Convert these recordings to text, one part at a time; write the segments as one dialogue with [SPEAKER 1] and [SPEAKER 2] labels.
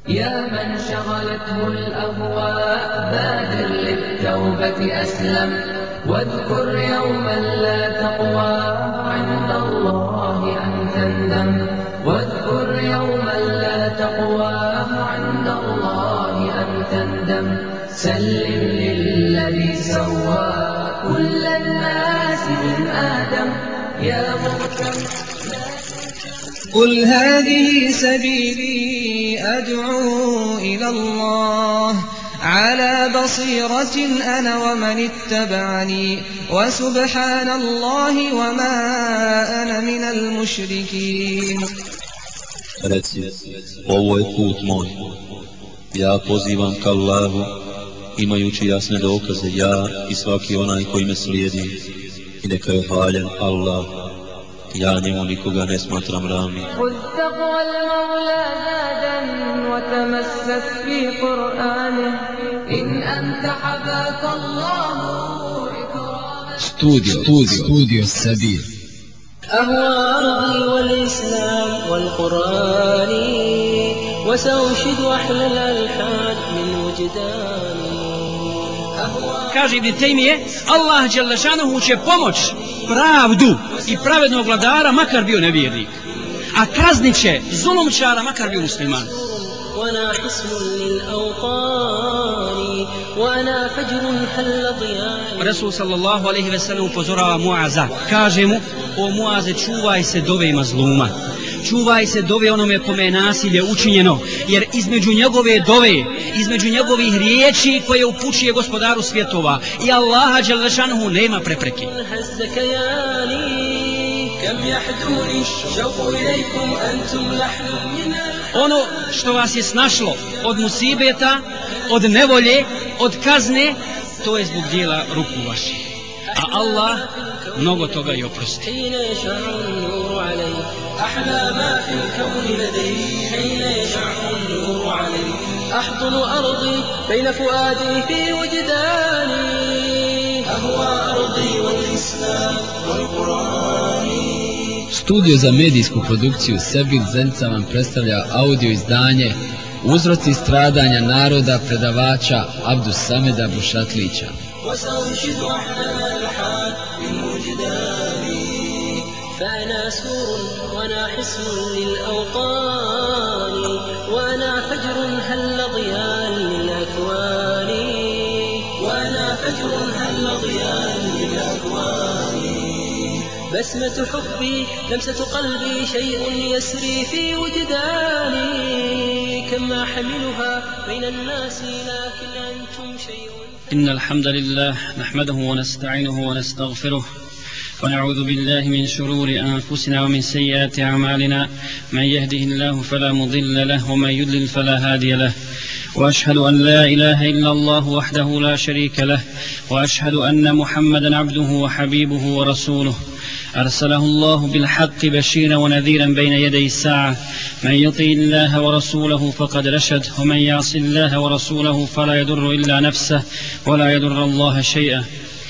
[SPEAKER 1] يا من شغلته الأهواء بادر للتوبة أسلم واذكر يوما لا تقوى عند الله أن تندم واذكر يوما لا تقوى عند الله أن تندم سلم للذي سوى كل الناس من آدم يا مهتم
[SPEAKER 2] قل هذه سبيلي أدعو إلى الله على بصيرة أنا ومن اتبعني وسبحان الله وما أنا من المشركين.
[SPEAKER 3] Reci, ovo je put moj, ja pozivam ka Allahu, imajući jasne dokaze, ja i svaki onaj koji me slijedi, i neka je hvaljen Allah, ja njemu nikoga ne smatram ravnim.
[SPEAKER 1] خذ تقوى المولى زادا وتمسك في قرآنه إن أنت حباك الله إكراما.
[SPEAKER 2] استوديو السبيل.
[SPEAKER 4] أهوى أرضي والإسلام والقرآن وسأنشد أحلى الألحان من وجداني.
[SPEAKER 5] Kaže Ibn Tejmije, Allah dželle šanuhu će pomoć pravdu i pravednog vladara makar bio nevjernik, a kaznit će zulumčara makar bio musliman. Rasul sallallahu alejhi ve sellem upozorava Muaza, kaže mu: o Muaze, čuvaj se dove mazluma, čuvaj se dove onome kome je nasilje učinjeno, jer između njegove dove, između njegovih riječi koje upućuje gospodaru svjetova i Allaha dželle šanuhu nema prepreke. Ono što vas je snašlo od musibeta, od nevolje, od kazne, to je zbog dijela ruku vaših, a Allah mnogo toga i oprosti.
[SPEAKER 4] أحلى ما في الكون لدي حين يشع النور علي أحضن أرضي بين فؤادي في وجداني أهوى أرضي والإسلام والقرآن.
[SPEAKER 2] Studio za medijsku produkciju Sebil Zenica vam predstavlja audio izdanje Uzroci stradanja naroda predavača Abdus Sameda Bušatlića.
[SPEAKER 4] فأنا سور وأنا حصن للأوطان وأنا فجر هل ضياء للأكوان وأنا فجر هل ضياء للأكوان. بسمة حبي لمسة قلبي شيء يسري في وجداني كما حملها بين الناس لكن أنتم شيء.
[SPEAKER 5] إن الحمد لله نحمده ونستعينه ونستغفره ونعوذ بالله من شرور أنفسنا ومن سيئات أعمالنا من يهده الله فلا مضل له ومن يضلل فلا هادي له وأشهد أن لا إله إلا الله وحده لا شريك له وأشهد أن محمدا عبده وحبيبه ورسوله أرسله الله بالحق بشيرا ونذيرا بين يدي الساعة من يطع الله ورسوله فقد رشد ومن يعص الله ورسوله فلا يضر إلا نفسه ولا يضر الله شيئا.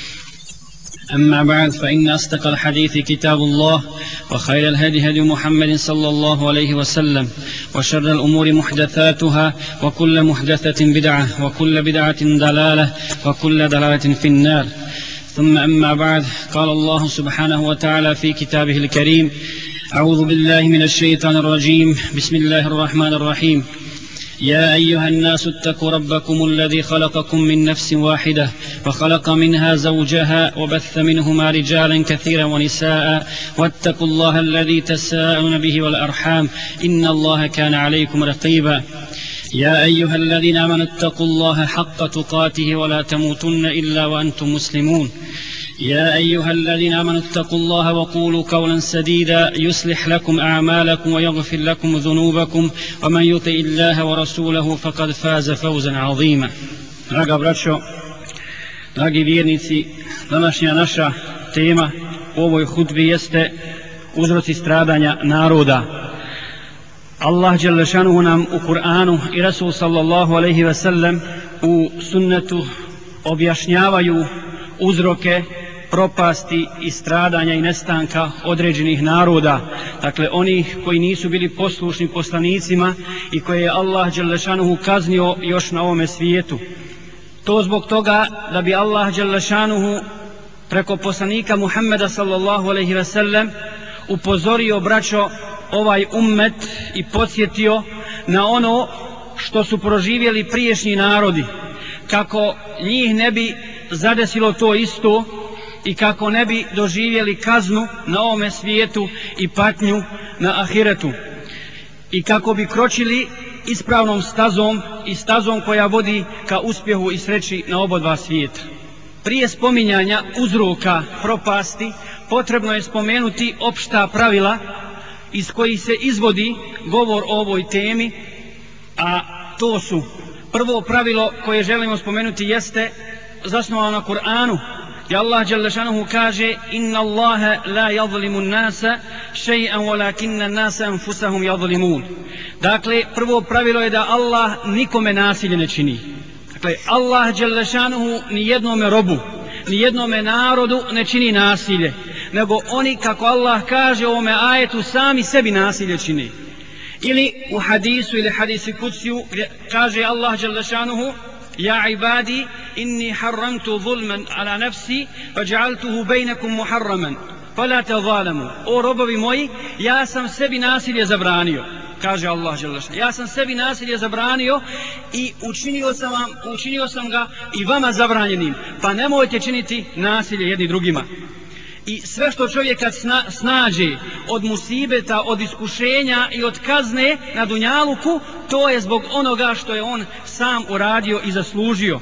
[SPEAKER 5] أما بعد فإن أصدق الحديث كتاب الله وخير الهدي هدي محمد صلى الله عليه وسلم وشر الأمور محدثاتها وكل محدثة بدعة وكل بدعة ضلالة وكل ضلالة في النار. ثم أما بعد قال الله سبحانه وتعالى في كتابه الكريم: أعوذ بالله من الشيطان الرجيم بسم الله الرحمن الرحيم يا أيها الناس اتقوا ربكم الذي خلقكم من نفس واحدة وخلق منها زوجها وبث منهما رجالا كثيرا ونساء واتقوا الله الذي تساءلون به والأرحام إن الله كان عليكم رقيبا يا أيها الذين آمنوا اتقوا الله حق تقاته ولا تموتن إلا وأنتم مسلمون يا أيها الذين آمنوا اتقوا الله وقولوا قولا سديدا يصلح لكم أعمالكم ويغفر لكم ذنوبكم ومن يطع الله ورسوله فقد فاز فوزا عظيما. Draga braćo, dragi vjernici, današnja naša tema u ovoj hudbi jeste uzroci stradanja naroda. Allah dželle šanuhu nam u Kur'anu i Rasul sallallahu alejhi ve sellem u sunnetu objašnjavaju uzroke propasti i stradanja i nestanka određenih naroda, dakle onih koji nisu bili poslušni poslanicima i koje je Allah dželešanuhu kaznio još na ovome svijetu. To zbog toga da bi Allah dželešanuhu preko poslanika Muhammeda sallallahu alejhi ve sellem upozorio, braćo, ovaj ummet i podsjetio na ono što su proživjeli prijašnji narodi, kako njih ne bi zadesilo to isto i kako ne bi doživjeli kaznu na ovome svijetu i patnju na ahiretu, i kako bi kročili ispravnom stazom i stazom koja vodi ka uspjehu i sreći na obodva svijeta. Prije spominjanja uzroka propasti potrebno je spomenuti opšta pravila iz kojih se izvodi govor o ovoj temi, a to su: prvo pravilo koje želimo spomenuti jeste zasnovano na Kur'anu, gdje Allah dželle šanuhu kaže: inna Allaha la yadhlimu an-nasa shay'an walakinna an-nasa anfusahum yadhlimun. Dakle, prvo pravilo je da Allah nikome nasilje ne čini. Dakle, Allah dželle šanuhu ni jednome robu, ni jednome narodu ne čini nasilje, nego oni, kako Allah kaže u ovome ajetu, sami sebi nasilje čini. Ili u hadisu ili hadisi kudsiju kaže Allah dželle šanuhu: ja ibadi inni harramtu zulman ala nafsi faj'altuhu bainakum muharraman fala tazalamu. O robovi moji, ja sam sebi nasilje zabranio, kaže Allah dželle šanuhu, ja sam sebi nasilje zabranio i učinio sam ga i vama zabranjenim, pa nemojte činiti nasilje jedni drugima. I sve što čovjeka snađe od musibeta, od iskušenja i od kazne na dunjaluku, to je zbog onoga što je on sam uradio i zaslužio.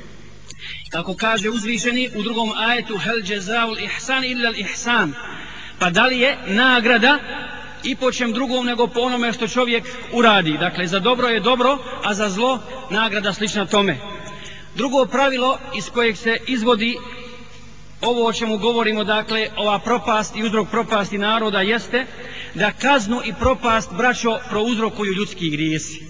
[SPEAKER 5] Kako kaže uzvišeni u drugom ajetu: hel džezaul ihsan illa ihsan. Pa da li je nagrada i po čem drugom nego po onome što čovjek uradi? Dakle, za dobro je dobro, a za zlo nagrada slična tome. Drugo pravilo iz kojeg se izvodi ovo o čemu govorimo, dakle ova propast i uzrok propasti naroda, jeste da kaznu i propast, braćo, prouzrokuju ljudski grijesi.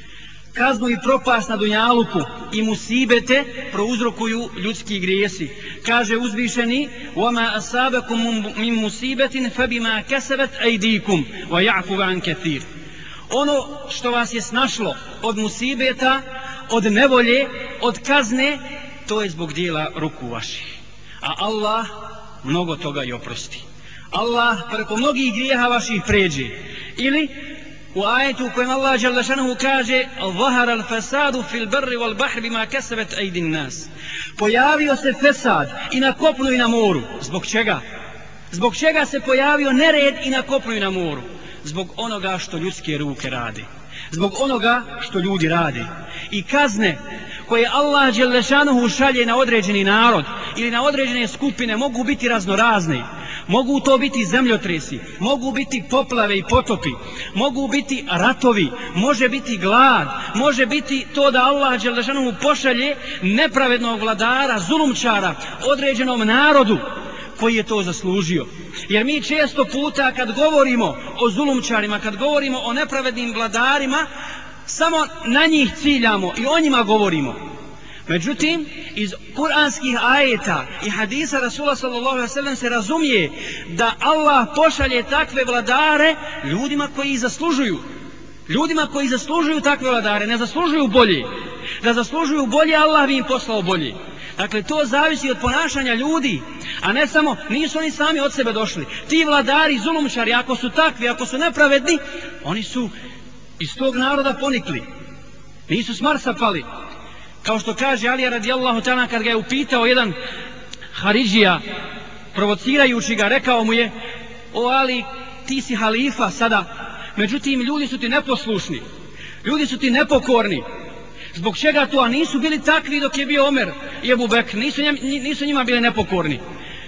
[SPEAKER 5] Kaznu i propast na dunjaluku i musibete prouzrokuju ljudski grijesi. Kaže uzvišeni: وَمَا أَصَابَكُم مِّن مُّصِيبَةٍ فَبِمَا كَسَبَتْ أَيْدِيكُمْ وَيَعْفُو عَن كَثِيرٍ. Ono što vas je snašlo od musibeta, od nevolje, od kazne, to je zbog dijela ruku vaših. A Allah mnogo toga i oprosti. Allah preko mnogih grijeha vaših pređe. Ili u ajetu u kojem Allah dželle šanuhu kaže: ظَهَرَ الْفَسَادُ فِي الْبَرِّ وَالْبَحْرِ بِمَا كَسَبَتْ أَيْدِي النَّاسِ. Pojavio se fesad i na kopnu i na moru. Zbog čega? Zbog čega se pojavio nered i na kopnu i na moru? Zbog onoga što ljudske ruke rade, zbog onoga što ljudi rade. I kazne koje Allah dželle šanuhu šalje na određeni narod ili na određene skupine mogu biti raznorazne. Mogu to biti zemljotresi, mogu biti poplave i potopi, mogu biti ratovi, može biti glad, može biti to da Allah dželle šanuhu pošalje nepravednog vladara, zulumčara određenom narodu koji je to zaslužio. Jer mi često puta kad govorimo o zulumčarima, kad govorimo o nepravednim vladarima, samo na njih ciljamo i o njima govorimo. Međutim, iz kuranskih ajeta i hadisa Rasula sallallahu alejhi ve sellem se razumije da Allah pošalje takve vladare ljudima koji ih zaslužuju. Ljudima koji zaslužuju takve vladare, ne zaslužuju bolje. Da zaslužuju bolje, Allah bi im poslao bolje. Dakle, to zavisi od ponašanja ljudi, a ne samo, nisu oni sami od sebe došli. Ti vladari, zulumčari, ako su takvi, ako su nepravedni, oni su iz tog naroda ponikli. Nisu s Marsa pali. Kao što kaže Alija radijallahu ta'ala kad ga je upitao jedan Haridžija, provocirajući ga, rekao mu je: o Ali, ti si halifa sada, međutim ljudi su ti neposlušni, ljudi su ti nepokorni. Zbog čega to? A nisu bili takvi dok je bio Omer i Ebu Bekr, nisu njima bili nepokorni.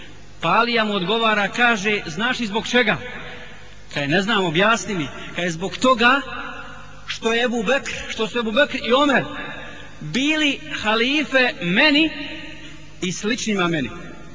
[SPEAKER 5] Pa Alija mu odgovara, kaže: znaš li zbog čega? Kaže: ne znam, objasni mi. Kaže: zbog toga što su Ebu Bekr i Omer bili halife meni i sličnima meni,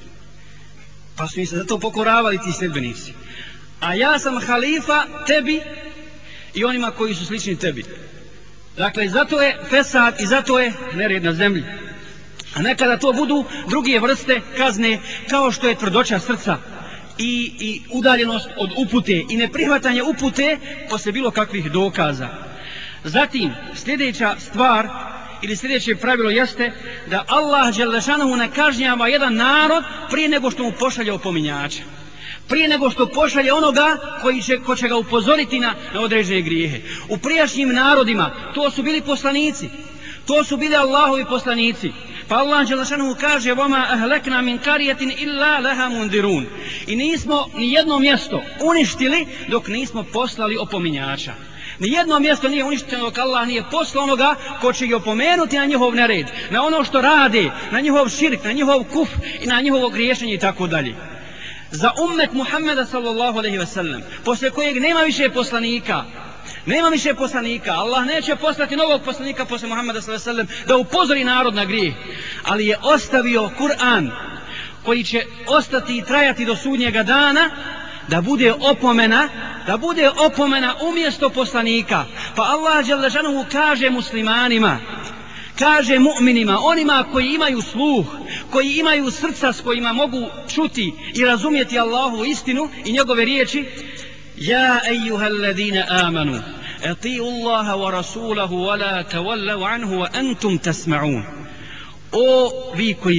[SPEAKER 5] pa su im se zato pokoravali ti sljedbenici. A ja sam halifa tebi i onima koji su slični tebi. Dakle, zato je fesad i zato je nered na zemlji. A nekada to budu druge vrste kazne, kao što je tvrdoća srca i udaljenost od upute i neprihvatanje upute poslije bilo kakvih dokaza. Zatim, sljedeća stvar ili sljedeće pravilo jeste da Allah dželešanohu ne kažnjava jedan narod prije nego što mu pošalje opominjača. Prije nego što pošalje onoga ko će ga upozoriti na određene grijehe. U prijašnjim narodima to su bili poslanici, to su bili Allahovi poslanici. Pa Allah dželešanohu kaže: "Vama ahlakna min qaryatin illa laha mundirun." I nismo ni jedno mjesto uništili dok nismo poslali opominjača. Nijedno mjesto nije uništeno dok Allah nije poslao onoga ko će ih opomenuti na njihov nered, na ono što rade, na njihov širk, na njihov kuf i na njihovo griješenje i tako dalje. Za ummet Muhammeda sallallahu alejhi ve sellem, poslije kojeg nema više poslanika, Allah neće poslati novog poslanika poslije Muhammeda sallallahu alejhi ve sellem da upozori narod na grijeh, ali je ostavio Kur'an koji će ostati i trajati do sudnjega dana, da bude opomena umjesto poslanika. Pa Allah dželle šanuhu kaže muslimanima, kaže mu'minima, onima koji imaju sluh, koji imaju srca s kojima mogu čuti i razumjeti Allahovu istinu i njegove riječi: "Ja ejuhalladina amanu, ati'u Allaha wa rasulahu wa la tawallu anhu wa antum tasma'un." O vi koji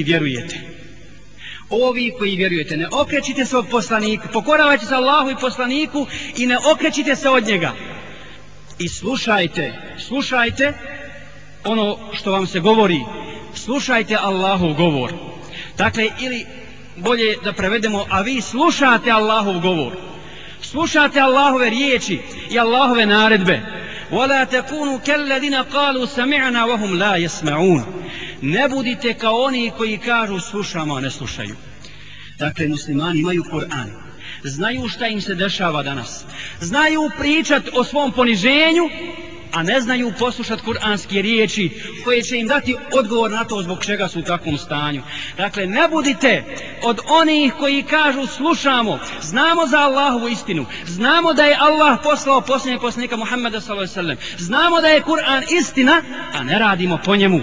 [SPEAKER 5] vjerujete, ne okrećite se od poslanika, pokoravajte se Allahu i poslaniku i ne okrećite se od njega. I slušajte ono što vam se govori, slušajte Allahov govor. Dakle, ili bolje da prevedemo, a vi slušate Allahov govor, slušate Allahove riječi i Allahove naredbe. وَلَا تَكُونُوا كَالَّذِينَ قَالُوا سَمِعْنَا وَهُمْ لَا يَسْمَعُونَ. Ne budite kao oni koji kažu slušamo, a ne slušaju. Dakle, muslimani imaju Kur'an, znaju šta im se dešava danas, znaju pričati o svom poniženju, a ne znaju poslušati kuranske riječi koje će im dati odgovor na to zbog čega su u takvom stanju. Dakle, ne budite od onih koji kažu slušamo, znamo za Allahovu istinu, znamo da je Allah poslao posljednjeg poslanika Muhammeda sallallahu alejhi ve sellem, znamo da je Kur'an istina, a ne radimo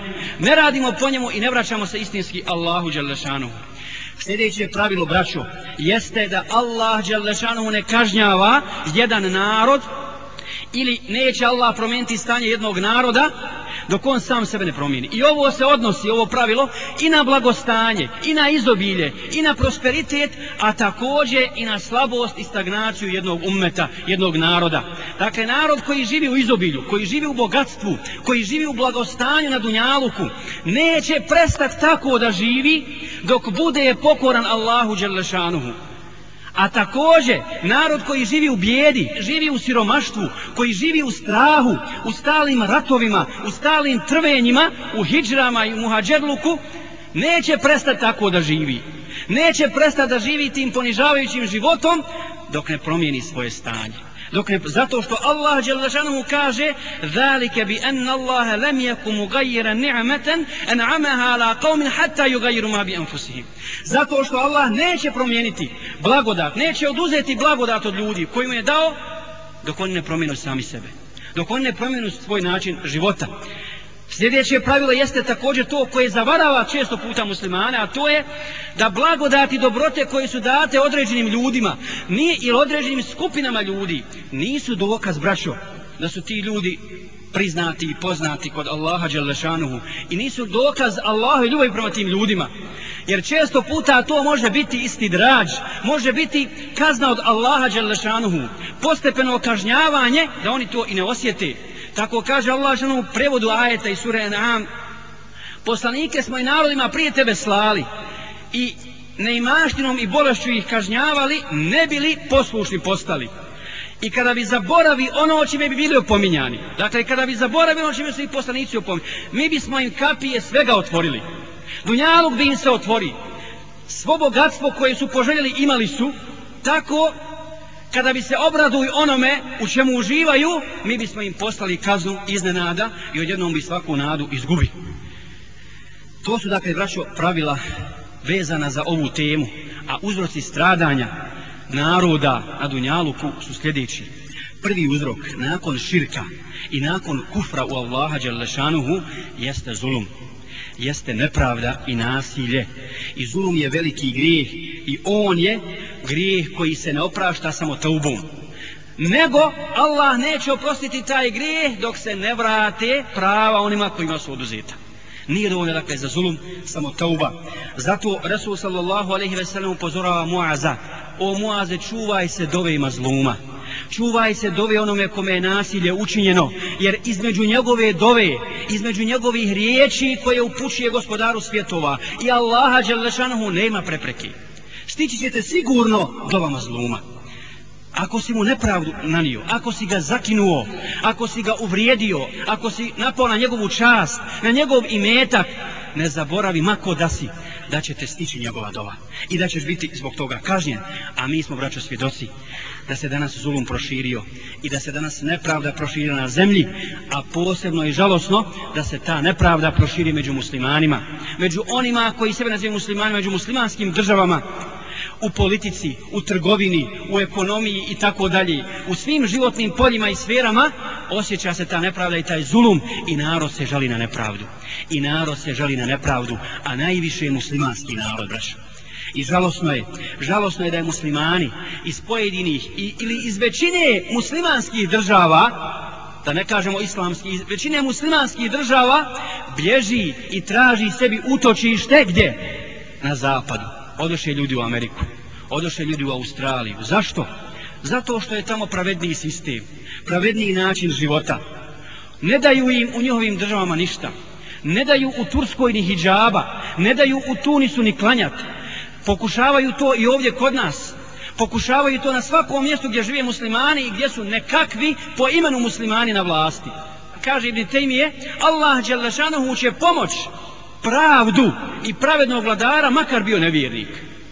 [SPEAKER 5] po njemu i ne vraćamo se istinski Allahu dželle šanuhu. Sljedeće pravilo, braćo, jeste da Allah dželle šanuhu ne kažnjava jedan narod, ili neće Allah promijeniti stanje jednog naroda dok on sam sebe ne promijeni. I ovo se odnosi, ovo pravilo, i na blagostanje, i na izobilje, i na prosperitet, a također i na slabost i stagnaciju jednog ummeta, jednog naroda. Dakle, narod koji živi u izobilju, koji živi u bogatstvu, koji živi u blagostanju na dunjaluku, neće prestati tako da živi dok bude pokoran Allahu dželle šanuhu. A također, narod koji živi u bijedi, živi u siromaštvu, koji živi u strahu, u stalnim ratovima, u stalnim trvenjima, u hidžrama i u muhadžerluku, neće prestati tako da živi. Neće prestati da živi tim ponižavajućim životom dok ne promijeni svoje stanje. Zato što Allah dželle šanuhu kaže: "Zalika bi anna Allaha lam yakum mughayyiran ni'matan an'amaha ala qaumin hatta yughayyiru ma bi anfusihim." Zato što Allah neće promijeniti blagodat, neće oduzeti blagodat od ljudi koju mu je dao dok oni ne promijene sami sebe, dok oni ne promijene svoj način života. Sljedeće pravilo jeste također to koje zavarava često puta muslimane, a to je da blagodati i dobrote koje su date određenim ljudima ili određenim skupinama ljudi nisu dokaz, braćo, da su ti ljudi priznati i poznati kod Allaha dželle šanuhu i nisu dokaz Allahove ljubavi prema tim ljudima. Jer često puta to može biti istidrađ, može biti kazna od Allaha dželle šanuhu, postepeno kažnjavanje da oni to i ne osjete. Tako kaže Allah u prevodu ajeta iz sure An'am: "Poslanike smo i narodima prije tebe slali i neimaštinom i bolešću ih kažnjavali, ne bili poslušni postali. I kada bi zaboravi ono čime bi bili opominjani." Dakle, kada bi zaboravi ono čime su ih poslanici opominjani, mi bismo im kapije svega otvorili. Dunjaluk bi im se otvori. Svo bogatstvo koje su poželjeli imali su, tako kada bi se obraduju onome u čemu uživaju, mi bismo im poslali kaznu iznenada i odjednom bi svaku nadu izgubi. To su, dakle, braćo, pravila vezana za ovu temu, a uzroci stradanja naroda na dunjaluku su sljedeći. Prvi uzrok nakon širka i nakon kufra u Allaha dželle šanuhu jeste zulum. jeste nepravda i nasilje. I zulum je veliki grijeh i on je grijeh koji se ne oprašta samo teubom. Nego Allah neće oprostiti taj grijeh dok se ne vrate prava onima kojima su oduzeta. Nije dovoljno dakle za zulum samo tauba. Zato Rasul sallallahu alejhi ve sellem upozorava Muaza: o Muaze, čuvaj se dove i mazluma. Čuvaj se dove onome kome je nasilje učinjeno, jer između njegove dove, između njegovih riječi koje upućuje gospodaru svjetova i Allaha dželle šanehu nema prepreke. Stići ćete sigurno dova mazluma. Ako si mu nepravdu nanio, ako si ga zakinuo, ako si ga uvrijedio, ako si napao na njegovu čast, na njegov imetak, ne zaboravi mako da si, da će te stići njegova dova i da ćeš biti zbog toga kažnjen. A mi smo, braćo, svjedoci da se danas zulum proširio i da se danas nepravda proširila na zemlji, a posebno i žalosno da se ta nepravda proširi među muslimanima, među onima koji sebe nazivaju muslimanima, među muslimanskim državama, u politici, u trgovini, u ekonomiji i tako dalje. U svim životnim poljima i sferama osjeća se ta nepravda i taj zulum i narod se žali na nepravdu. I narod se žali na nepravdu, a najviše je muslimanski narod, braćo. I žalosno je da je muslimani iz pojedinih ili iz većine muslimanskih država, da ne kažemo islamskih, iz većine muslimanskih država bježi i traži sebi utočište gdje? Na zapadu. Odoše ljudi u Ameriku, odoše ljudi u Australiju. Zašto? Zato što je tamo pravedniji sistem, pravedniji način života. Ne daju im u njihovim državama ništa. Ne daju u Turskoj ni hidžaba, ne daju u Tunisu ni klanjat. Pokušavaju to i ovdje kod nas. Pokušavaju to na svakom mjestu gdje žive muslimani i gdje su nekakvi po imenu muslimani na vlasti. Kaže Ibn Tejmije, Allah dželle šanehu će pomoć pravdu i pravednog vladara makar bio nevjernik,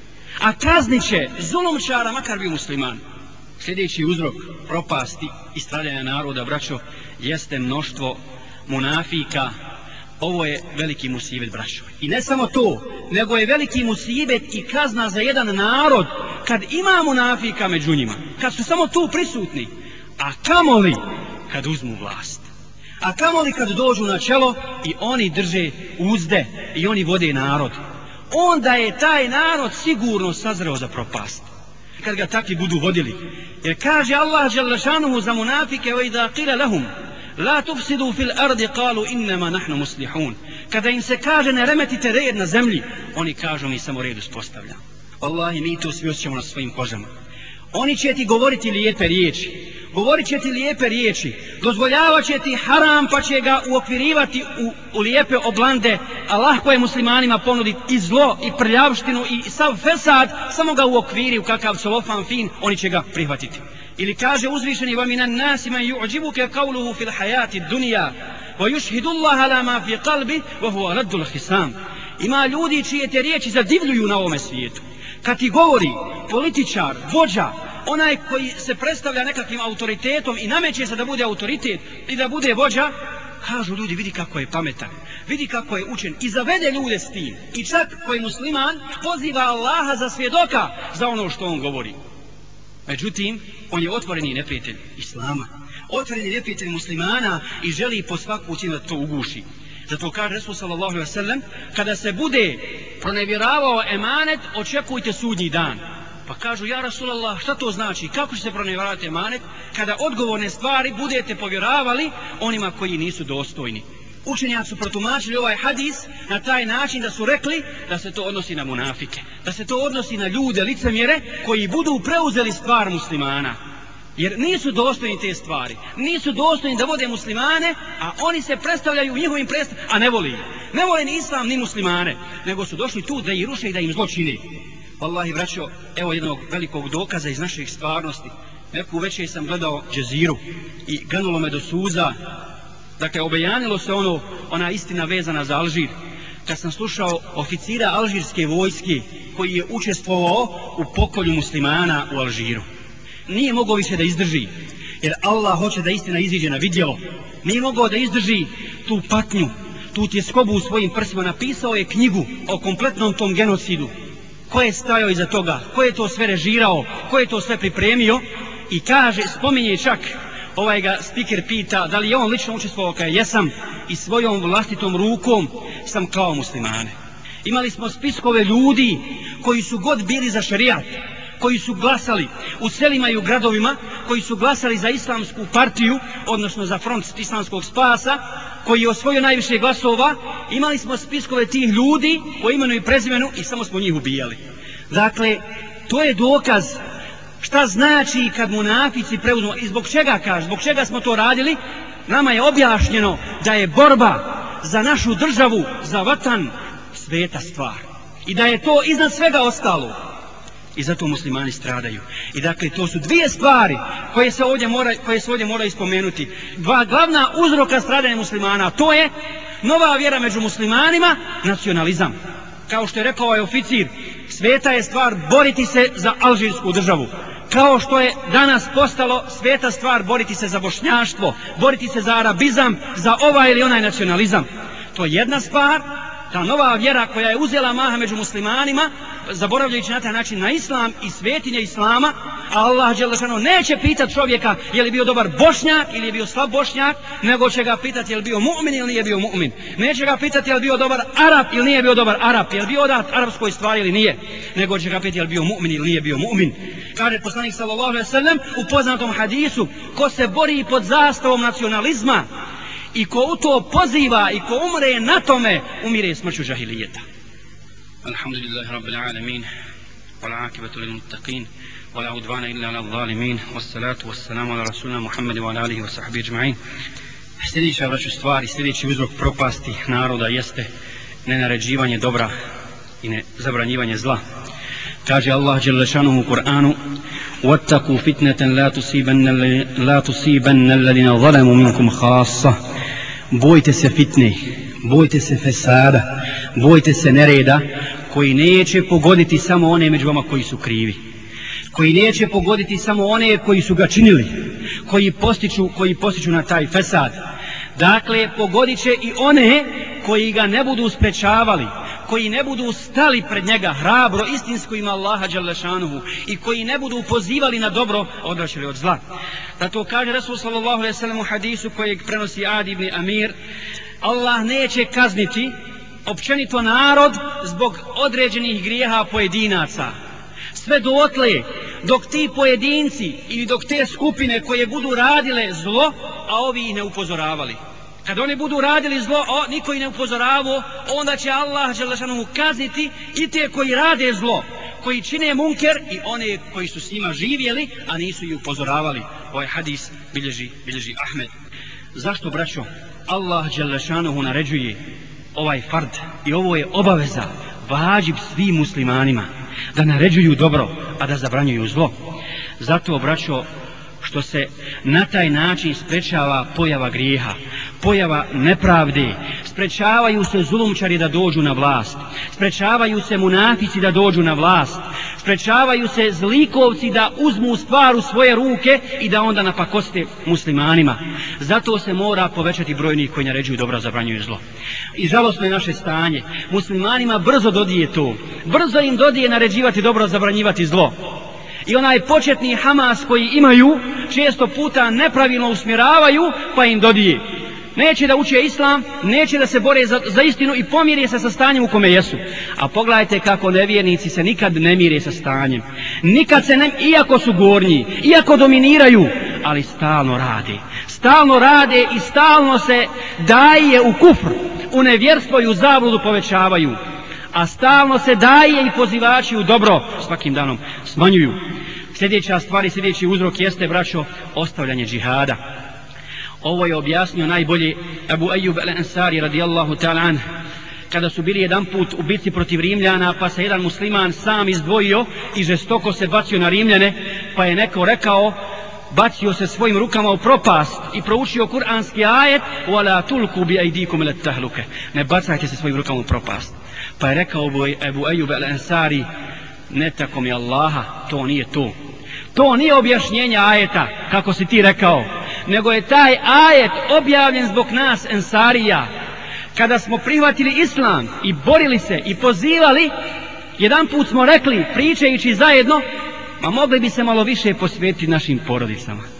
[SPEAKER 5] a kaznit će zulumčara makar bio musliman. Sljedeći uzrok propasti i stradanja naroda, braćo, jeste mnoštvo munafika. Ovo je veliki musibet, braćo. I ne samo to, nego je veliki musibet i kazna za jedan narod kad ima munafika među njima, kad su samo tu prisutni, a kamoli kad uzmu vlast. A kamoli kad dođu na čelo i oni drže uzde i oni vode narod. Onda je taj narod sigurno sazreo za propast. Kad ga takvi budu vodili. Jer kaže Allah dželle šanehu za munafike: "Wa idha qila lahum la tufsidu fil ardi qalu innama nahnu muslihun." Kada im se kaže ne remetite red na zemlji, oni kažu mi samo red uspostavljamo. Wallahi, mi to svi osjećamo na svojim kožama. Oni će ti govoriti lijepe riječi. Govorit će ti lijepe riječi, dozvoljavat će ti haram pa će ga uokvirivati u lijepe oblande, a lahko je muslimanima ponuditi i zlo i prljavštinu i sav fesad, samo ga uokviri u kakav celofan fin, oni će ga prihvatiti. Ili kaže uzvišeni: "Wa minan nasi man yu'jibuka qawluhu fil hayati dunya wa yushhidu Allaha ala ma fi qalbi wa huwa raddul hisam." Ima ljudi čije te riječi zadivljuju na ovome svijetu. Kad ti govori političar, vođa, onaj koji se predstavlja nekakvim autoritetom i nameće se da bude autoritet i da bude vođa, kažu ljudi: vidi kako je pametan, vidi kako je učen, i zavede ljude s tim. I čak koji musliman poziva Allaha za svjedoka za ono što on govori. Međutim, on je otvoreni neprijatelj islama, otvoreni neprijatelj muslimana i želi po svaku cijenu da to uguši. Zato kaže Resul sallallahu alejhi ve sellem: kada se bude pronevjeravao emanet, očekujte sudnji dan. Pa kažu: ja Rasulallah, šta to znači? Kako će se pronevjeravati emanet? Kada odgovorne stvari budete povjeravali onima koji nisu dostojni. Učenjaci su protumačili ovaj hadis na taj način da su rekli da se to odnosi na munafike, da se to odnosi na ljude, licemjere, koji budu preuzeli stvar muslimana. Jer nisu dostojni te stvari, nisu dostojni da vode muslimane, a oni se predstavljaju njihovim predstavljama, a ne voli. Ne vole ni islam ni muslimane, nego su došli tu da ih ruše i da im zlo čini. Wallahi, braćo, evo jednog velikog dokaza iz naših stvarnosti. Neku večer sam gledao Džeziru i ganulo me do suza. Dakle, obejanilo se ona istina vezana za Alžir. Kad sam slušao oficira alžirske vojske koji je učestvovao u pokolju muslimana u Alžiru. Nije mogao više da izdrži, jer Allah hoće da istina iziđe na vidjelo. Nije mogao da izdrži tu patnju, tu tjeskobu u svojim prsima. Napisao je knjigu o kompletnom tom genocidu. Ko je stajao iza toga, ko je to sve režirao, ko je to sve pripremio, i kaže, spominje čak ovaj ga spiker pita da li je on lično učestvovao, kaže jesam i svojom vlastitom rukom sam klao muslimane. Imali smo spiskove ljudi koji su god bili za šerijat, koji su glasali u selima i u gradovima, koji su glasali za islamsku partiju, odnosno za front islamskog spasa, koji je osvojio najviše glasova. Imali smo spiskove tih ljudi po imenu i prezimenu i samo smo njih ubijali. Dakle, to je dokaz šta znači kad munafici preuzmu i zbog čega kaže, zbog čega smo to radili. Nama je objašnjeno da je borba za našu državu, za vatan, sveta stvar i da je to iznad svega ostalo i zato muslimani stradaju. I dakle to su dvije stvari koje se ovdje mora ispomenuti, dva glavna uzroka stradanja muslimana, to je nova vjera među muslimanima, nacionalizam. Kao što je rekao ovaj oficir, sveta je stvar boriti se za alžirsku državu, kao što je danas postalo sveta stvar boriti se za bošnjaštvo, boriti se za arabizam, za ovaj ili onaj nacionalizam. To je jedna stvar, ta nova vjera koja je uzela maha među muslimanima, zaboravljajući na taj način na islam i svetinje islama. A Allah dželešanu neće pitati čovjeka je li bio dobar bošnjak ili je bio slab bošnjak, nego će ga pitati je li bio mu'min ili nije bio mu'min. Neće ga pitati je li bio dobar Arap ili nije bio dobar Arap, je li bio odat arapskoj stvari ili nije, nego će ga pitati je li bio mu'min ili nije bio mu'min. Kaže poslanik sallallahu alejhi ve sellem u poznatom hadisu, ko se bori pod zastavom nacionalizma i ko u to poziva i ko umre na tome, umire smrću džahilijeta. Alhamdulillahi rabbil alamin, wal akibatu lil muttaqin, wala udvana illa ala zalimin, wassalatu wassalamu ala rasulina Muhammad wa ala alihi wa sahbihi ajma'in. Sljedeća stvar i sljedeći uzrok propasti naroda jeste nenaređivanje dobra i nezabranjivanje zla. Kaže Allah dželle šanuhu u Kur'anu: وَاتَّقُوا فِتْنَةً لَا تُصِيبَنَّ الَّذِينَ ظَلَمُوا مِنْكُمْ خَاصَّةً. Bojte se fitne, bojte se fesada, bojte se nereda koji neće pogoditi samo one među vama koji su krivi, koji neće pogoditi samo one koji su ga činili, koji postiču na taj fesad. Dakle, pogodit će i one koji ga ne budu sprečavali, koji ne budu stali pred njega hrabro, istinsko ima Allaha dželle šanuhu, i koji ne budu pozivali na dobro, odvraćali od zla. Zato kaže Rasul sallallahu alejhi ve sellem u hadisu kojeg prenosi Adi ibn Amir, Allah neće kazniti općenito narod zbog određenih grijeha pojedinaca, sve dotle dok ti pojedinci ili dok te skupine koje budu radile zlo, a ovi ih ne upozoravali. Kad oni budu radili zlo, niko ih ne upozoravao, onda će Allah dželešanu kazniti i te koji rade zlo, koji čine munker, i one koji su s njima živjeli, a nisu ih upozoravali. Ovaj hadis bilježi Ahmed. Zašto, braćo, Allah dželešanu naređuje ovaj fard i ovo je obaveza, vađib svim muslimanima, da naređuju dobro, a da zabranjuju zlo? Zato, braćo, što se na taj način sprečava pojava grijeha, pojava nepravde, sprečavaju se zulumčari da dođu na vlast, sprečavaju se munafici da dođu na vlast, sprečavaju se zlikovci da uzmu stvar u svoje ruke i da onda napakoste muslimanima. Zato se mora povećati broj onih koji naređuju dobro, zabranjuju zlo. I žalosno je naše stanje, muslimanima brzo dodije to, brzo im dodije naređivati dobro, zabranjivati zlo. I onaj početni Hamas koji imaju, često puta nepravilno usmjeravaju, pa im dodije. Neće da uče islam, neće da se bore za istinu i pomire se sa stanjem u kome jesu. A pogledajte kako nevjernici se nikad ne mire sa stanjem. Nikad se ne, iako su gornji, iako dominiraju, ali stalno rade i stalno se daje u kufr, u nevjerstvo i u zabludu povećavaju. A stalno se daje i pozivači u dobro svakim danom smanjuju. Sljedeća stvar i sljedeći uzrok jeste, braćo, ostavljanje džihada. Ovo je objasnio najbolje Abu Ayyub al-Ansari radijallahu ta'ala an, kada su bili jedan put u bitci protiv Rimljana, pa se jedan musliman sam izdvojio i žestoko se bacio na Rimljane, pa je neko rekao, bacio se svojim rukama u propast i proučio kuranski ajet wala tulku bi aydikum ila tahluke, ne bacajte se svojim rukama u propast. Pa je rekao Abu Ayyub al-Ansari, ne tako mi Allaha, to nije to. To nije objašnjenje ajeta, kako si ti rekao, nego je taj ajet objavljen zbog nas Ensarija. Kada smo prihvatili islam i borili se i pozivali, jedan put smo rekli, pričajući zajedno, ma mogli bi se malo više posvetiti našim porodicama.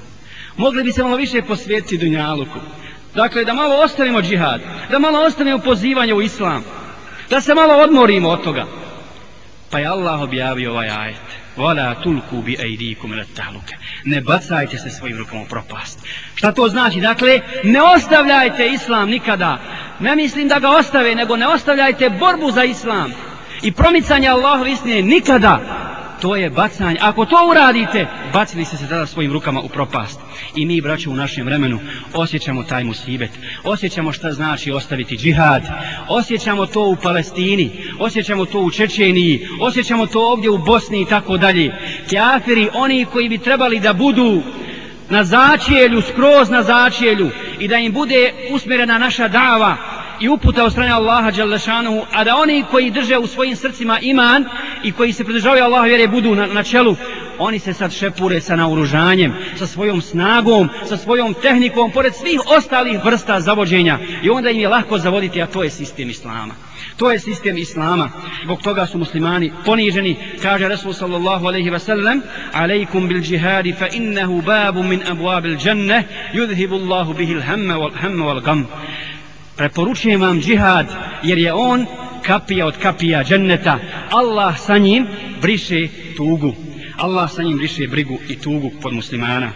[SPEAKER 5] Mogli bi se malo više posvetiti dunjaluku. Dakle, da malo ostavimo džihad, da malo ostavimo pozivanje u islam, da se malo odmorimo od toga. Pa je Allah objavio ovaj ajet. Wala tulku bi aydikum ila tahluka. Ne bacajte se svojim rukama u propast. Šta to znači? Dakle, ne ostavljajte islam nikada. Ne mislim da ga ostave, nego ne ostavljajte borbu za islam i promicanje Allahove istine nikada. To je bacanje. Ako to uradite, bacili ste se tada svojim rukama u propast. I mi, braćo, u našem vremenu osjećamo taj musibet. Osjećamo šta znači ostaviti džihad. Osjećamo to u Palestini. Osjećamo to u Čečeniji. Osjećamo to ovdje u Bosni i tako dalje. Kafiri, oni koji bi trebali da budu na začelju, skroz na začelju i da im bude usmjerena naša dava i uputa od strane Allaha dželle šanuhu, a da oni koji drže u svojim srcima iman i koji se pridržavaju Allahove vjere budu na čelu, oni se sad šepure sa naoružanjem, sa svojom snagom, sa svojom tehnikom, pored svih ostalih vrsta zavođenja, i onda im je lako zavoditi, a to je sistem islama. To je sistem islama. Zbog toga su muslimani poniženi. Kaže Rasul sallallahu alejhi ve sellem: "Alejkum bil džihadi fa innahu babun min abwabil dženne yudhibu Allahu bihi al-hamma wal gham." Preporučujem vam džihad, jer je on kapija od kapija dženneta. Allah sa njim briše tugu. Allah sa njim briše brigu i tugu pod muslimana.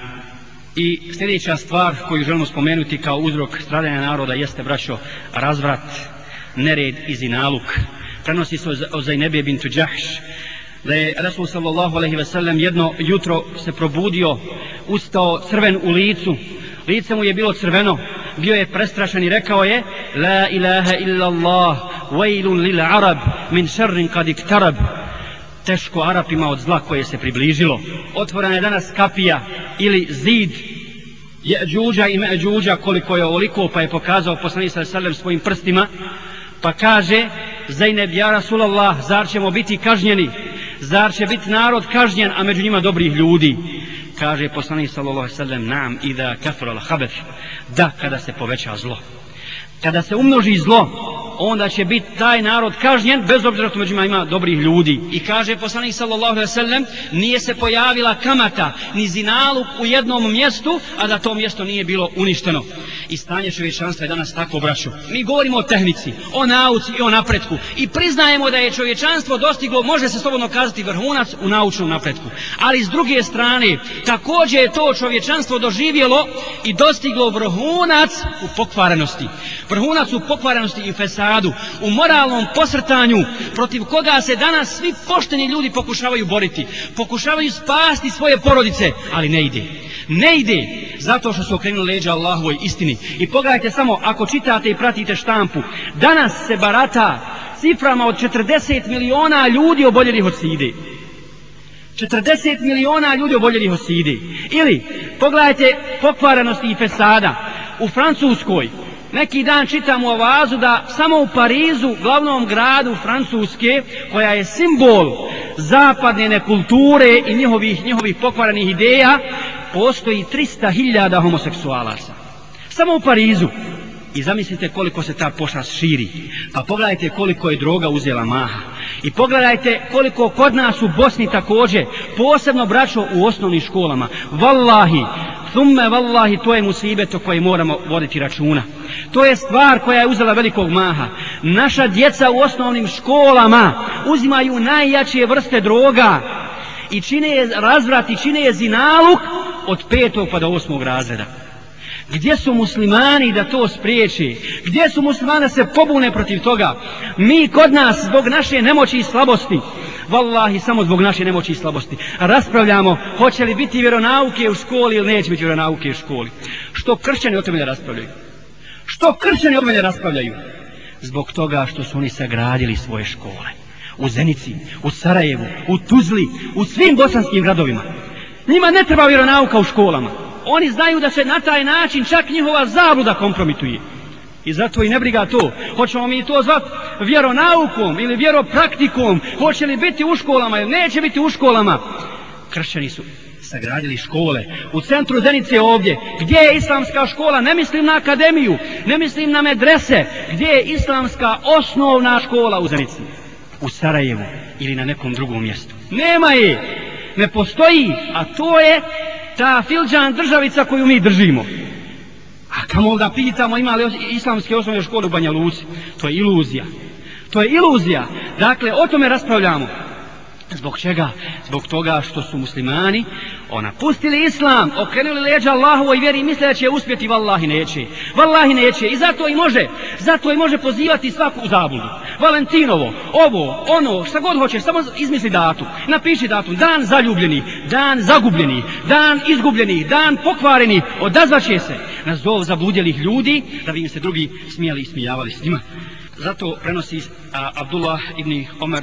[SPEAKER 5] I sljedeća stvar koju želimo spomenuti kao uzrok stradanja naroda jeste, braćo, razvrat, nered i zinaluk. Prenosi se od Zajnebe bintu Džahš da je Rasul sallallahu alejhi ve sellem jedno jutro se probudio, ustao crven u licu, lice mu je bilo crveno, bio je prestrašen i rekao je: "La ilaha illa Allah, wailun lil arab min sharrin qad iktarab." Teško Arapima od zla koje se približilo. Otvorena je danas kapija ili zid Jeđuđa i Međuđa, koliko je ovoliko, pa je pokazao poslanik sallallahu alejhi ve sellem svojim prstima, pa kaže Zajneb: "Ja Rasulallah, zar ćemo biti kažnjeni? Zar će biti narod kažnjen, a među njima dobrih ljudi?" Kaže poslanik sallallahu alejhi ve sellem: "Nam idha kafara al-khabath." Da, kada se poveća zlo, kada se umnoži zlo, onda će biti taj narod kažnjen, bez obzira što među njima ima dobrih ljudi. I kaže poslanik sallallahu alejhi ve sellem: "Nije se pojavila kamata ni zinaluk u jednom mjestu, a da to mjesto nije bilo uništeno." I stanje čovječanstva je danas tako, braćo. Mi govorimo o tehnici, o nauci i o napretku i priznajemo da je čovječanstvo dostiglo, može se slobodno kazati, vrhunac u naučnom napretku. Ali s druge strane, također je to čovječanstvo doživjelo i dostiglo vrhunac u pokvarenosti. Vrhunac u pokvarenosti i fesadu, u moralnom posrtanju, protiv koga se danas svi pošteni ljudi pokušavaju boriti, pokušavaju spasti svoje porodice, ali ne ide. Ne ide, zato što su okrenuli leđa Allahovoj istini. I pogledajte samo, ako čitate i pratite štampu, danas se barata ciframa od 40 miliona ljudi oboljelih od side. 40 miliona ljudi oboljelih od side. Ili, pogledajte pokvarenosti i fesada. U Francuskoj, neki dan čitam u avazu da samo u Parizu, glavnom gradu Francuske, koja je simbol zapadne kulture i njihovih pokvarenih ideja, postoji 300.000 homoseksualaca. Samo u Parizu. I zamislite koliko se ta pošast širi. Pa pogledajte koliko je droga uzela maha. I pogledajte koliko kod nas u Bosni također, posebno, braćo, u osnovnim školama. Wallahi, thumme wallahi, to je musibet o kojem moramo voditi računa. To je stvar koja je uzela velikog maha. Naša djeca u osnovnim školama uzimaju najjače vrste droga i čine je razvrat i čine je zinaluk od 5. pa do 8. razreda. Gdje su muslimani da to spriječi? Gdje su muslimani da se pobune protiv toga? Mi kod nas zbog naše nemoći i slabosti, vallahi samo zbog naše nemoći i slabosti, raspravljamo hoće li biti vjeronauke u školi ili neće biti vjeronauke u školi. Što kršćani o tome ne raspravljaju? Što kršćani o tome ne raspravljaju? Zbog toga što su oni sagradili svoje škole. U Zenici, u Sarajevu, u Tuzli, u svim bosanskim gradovima. Njima ne treba vjeronauka u školama. Oni znaju da se na taj način čak njihova zabluda kompromituje. I zato i ne briga to. Hoćemo mi to zvati vjeronaukom ili vjeropraktikom? Hoće li biti u školama ili neće biti u školama? Kršćani su sagradili škole. U centru Zenice ovdje, gdje je islamska škola? Ne mislim na akademiju, ne mislim na medrese. Gdje je islamska osnovna škola u Zenici? U Sarajevu ili na nekom drugom mjestu? Nema je, ne postoji, a to je
[SPEAKER 6] ta filđan državica koju mi držimo. A kamo da pitamo ima li islamske osnovne škole u Banja Luci? To je iluzija. To je iluzija. Dakle, o tome raspravljamo. Zbog čega? Zbog toga što su muslimani napustili islam, okrenuli leđa Allahovoj vjeri i misle da će uspjeti, vallahi neće. Vallahi neće. I zato i može pozivati svaku u zabludu. Valentinovo, ovo, ono, šta god hoćeš, samo izmisli datum. Napiši datum, dan zaljubljenih, dan zagubljenih, dan izgubljenih, dan pokvarenih, odazvaće se na zov zabludjelih ljudi da bi im se drugi smijali i smijavali s njima. Zato prenosi Abdullah ibn Omer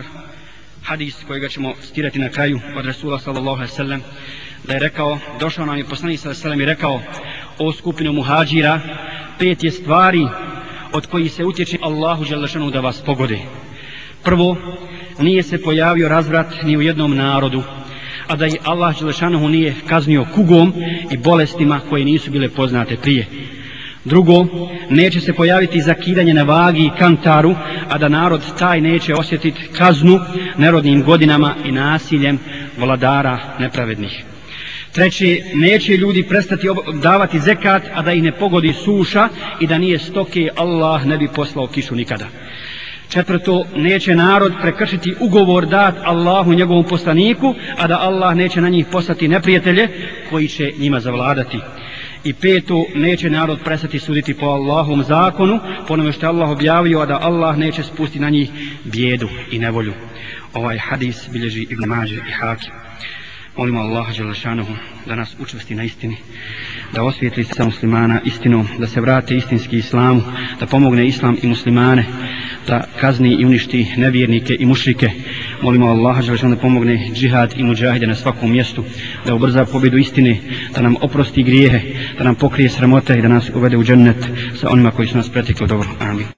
[SPEAKER 6] hadis kojega ćemo citirati na kraju od Rasula sallallahu alejhi ve sellem, da je rekao, došao nam je poslanik sallallahu alejhi ve sellem i rekao: o skupino muhađira, 5 je stvari od kojih se utječe Allahu dželle šanu da vas pogode. Prvo, nije se pojavio razvrat ni u jednom narodu, a da ih Allah dželle šanu nije kaznio kugom i bolestima koje nisu bile poznate prije. Drugo, neće se pojaviti zakidanje na vagi i kantaru, a da narod taj neće osjetiti kaznu nerodnim godinama i nasiljem vladara nepravednih. Treće, neće ljudi prestati davati zekat, a da ih ne pogodi suša i da nije stoke, Allah ne bi poslao kišu nikada. Četvrto, neće narod prekršiti ugovor dat Allahu njegovom poslaniku, a da Allah neće na njih poslati neprijatelje koji će njima zavladati. I peto, neće narod prestati suditi po Allahovom zakonu, po onome što je Allah objavio, a da Allah neće spustiti na njih bijedu i nevolju. Ovaj hadis bilježi Ibn Mađe i Hakim. Molimo Allaha dželle šanehu da nas učvrsti na istini, da osvijetli sa muslimana istinom, da se vrate istinski islamu, da pomogne islam i muslimane, da kazni i uništi nevjernike i mušrike. Molimo Allaha dželle šanehu da pomogne džihad i muđahide na svakom mjestu, da ubrza pobjedu istine, da nam oprosti grijehe, da nam pokrije sramote i da nas uvede u džennet sa onima koji su nas pretekli dobro. Amin.